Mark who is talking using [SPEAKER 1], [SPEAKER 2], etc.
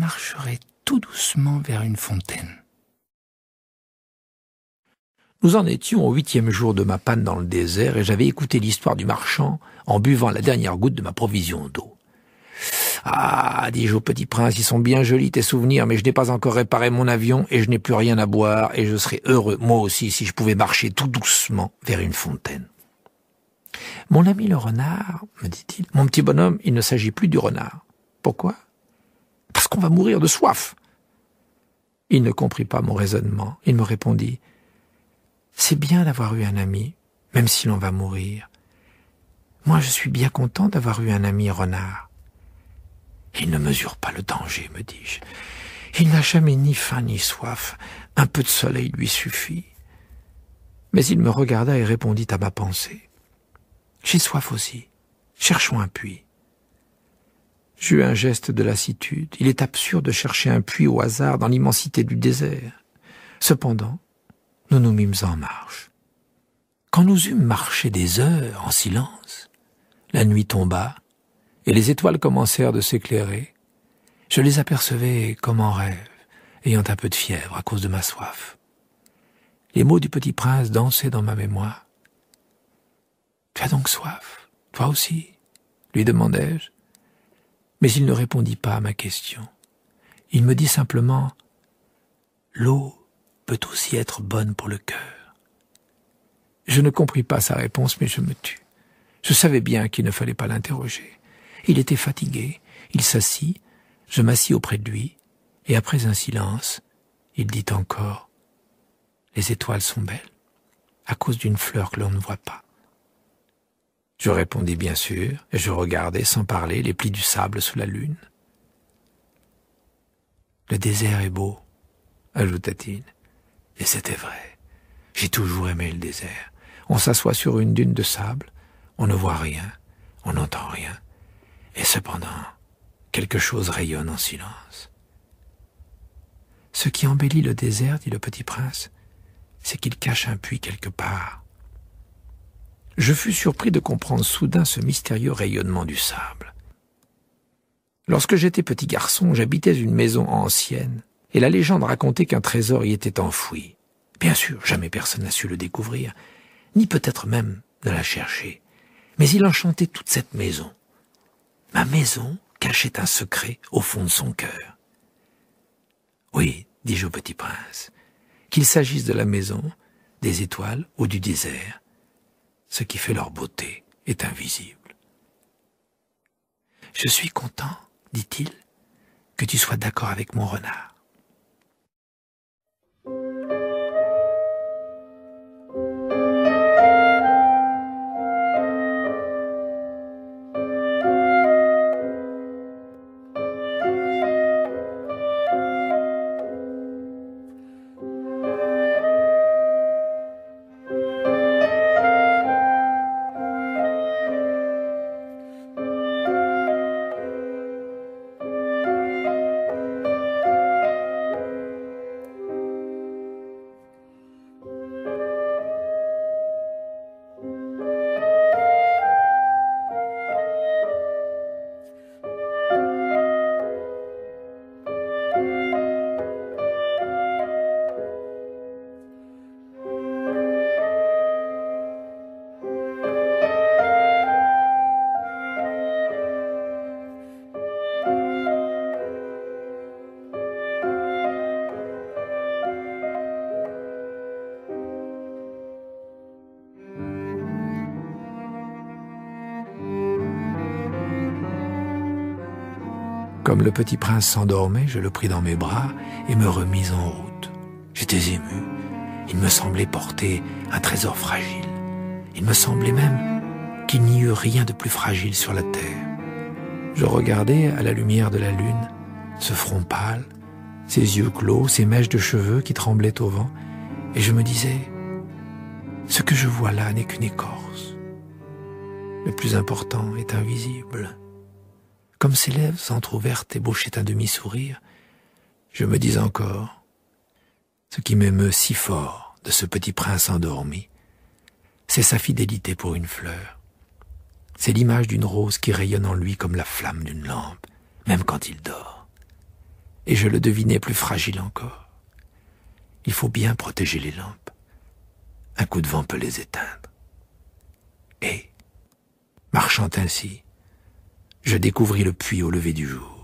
[SPEAKER 1] marcherai tout doucement vers une fontaine. Nous en étions au 8e jour de ma panne dans le désert et j'avais écouté l'histoire du marchand en buvant la dernière goutte de ma provision d'eau. « Ah, dis-je au petit prince, ils sont bien jolis tes souvenirs, mais je n'ai pas encore réparé mon avion et je n'ai plus rien à boire et je serais heureux, moi aussi, si je pouvais marcher tout doucement vers une fontaine. » « Mon ami le renard, me dit-il, mon petit bonhomme, il ne s'agit plus du renard. Pourquoi ? Parce qu'on va mourir de soif. » Il ne comprit pas mon raisonnement. Il me répondit, « C'est bien d'avoir eu un ami, même si l'on va mourir. Moi, je suis bien content d'avoir eu un ami renard. » Il ne mesure pas le danger, me dis-je. Il n'a jamais ni faim ni soif. Un peu de soleil lui suffit. Mais il me regarda et répondit à ma pensée. J'ai soif aussi. Cherchons un puits. J'eus un geste de lassitude. Il est absurde de chercher un puits au hasard dans l'immensité du désert. Cependant, nous nous mîmes en marche. Quand nous eûmes marché des heures en silence, la nuit tomba et les étoiles commencèrent de s'éclairer. Je les apercevais comme en rêve, ayant un peu de fièvre à cause de ma soif. Les mots du petit prince dansaient dans ma mémoire. « Tu as donc soif, toi aussi ?» lui demandai-je. Mais il ne répondit pas à ma question. Il me dit simplement « L'eau peut aussi être bonne pour le cœur. » Je ne compris pas sa réponse, mais je me tus. Je savais bien qu'il ne fallait pas l'interroger. Il était fatigué, il s'assit, je m'assis auprès de lui, et après un silence, il dit encore « Les étoiles sont belles, à cause d'une fleur que l'on ne voit pas. » Je répondis bien sûr, et je regardais sans parler les plis du sable sous la lune. « Le désert est beau, » ajouta-t-il. Et c'était vrai. J'ai toujours aimé le désert. On s'assoit sur une dune de sable, on ne voit rien, on n'entend rien, et cependant, quelque chose rayonne en silence. « Ce qui embellit le désert, dit le petit prince, c'est qu'il cache un puits quelque part. » Je fus surpris de comprendre soudain ce mystérieux rayonnement du sable. Lorsque j'étais petit garçon, j'habitais une maison ancienne, et la légende racontait qu'un trésor y était enfoui. Bien sûr, jamais personne n'a su le découvrir, ni peut-être même de la chercher. Mais il enchantait toute cette maison. Ma maison cachait un secret au fond de son cœur. Oui, dis-je au petit prince, qu'il s'agisse de la maison, des étoiles ou du désert, ce qui fait leur beauté est invisible. « Je suis content, dit-il, que tu sois d'accord avec mon renard. » Comme le petit prince s'endormait, je le pris dans mes bras et me remis en route. J'étais ému. Il me semblait porter un trésor fragile. Il me semblait même qu'il n'y eût rien de plus fragile sur la terre. Je regardais à la lumière de la lune ce front pâle, ses yeux clos, ses mèches de cheveux qui tremblaient au vent, et je me disais, ce que je vois là n'est qu'une écorce. Le plus important est invisible. Comme ses lèvres entr'ouvertes ébauchaient un demi-sourire, je me dis encore, ce qui m'émeut si fort de ce petit prince endormi, c'est sa fidélité pour une fleur. C'est l'image d'une rose qui rayonne en lui comme la flamme d'une lampe, même quand il dort. et je le devinais plus fragile encore. Il faut bien protéger les lampes. Un coup de vent peut les éteindre. Et, marchant ainsi, je découvris le puits au lever du jour.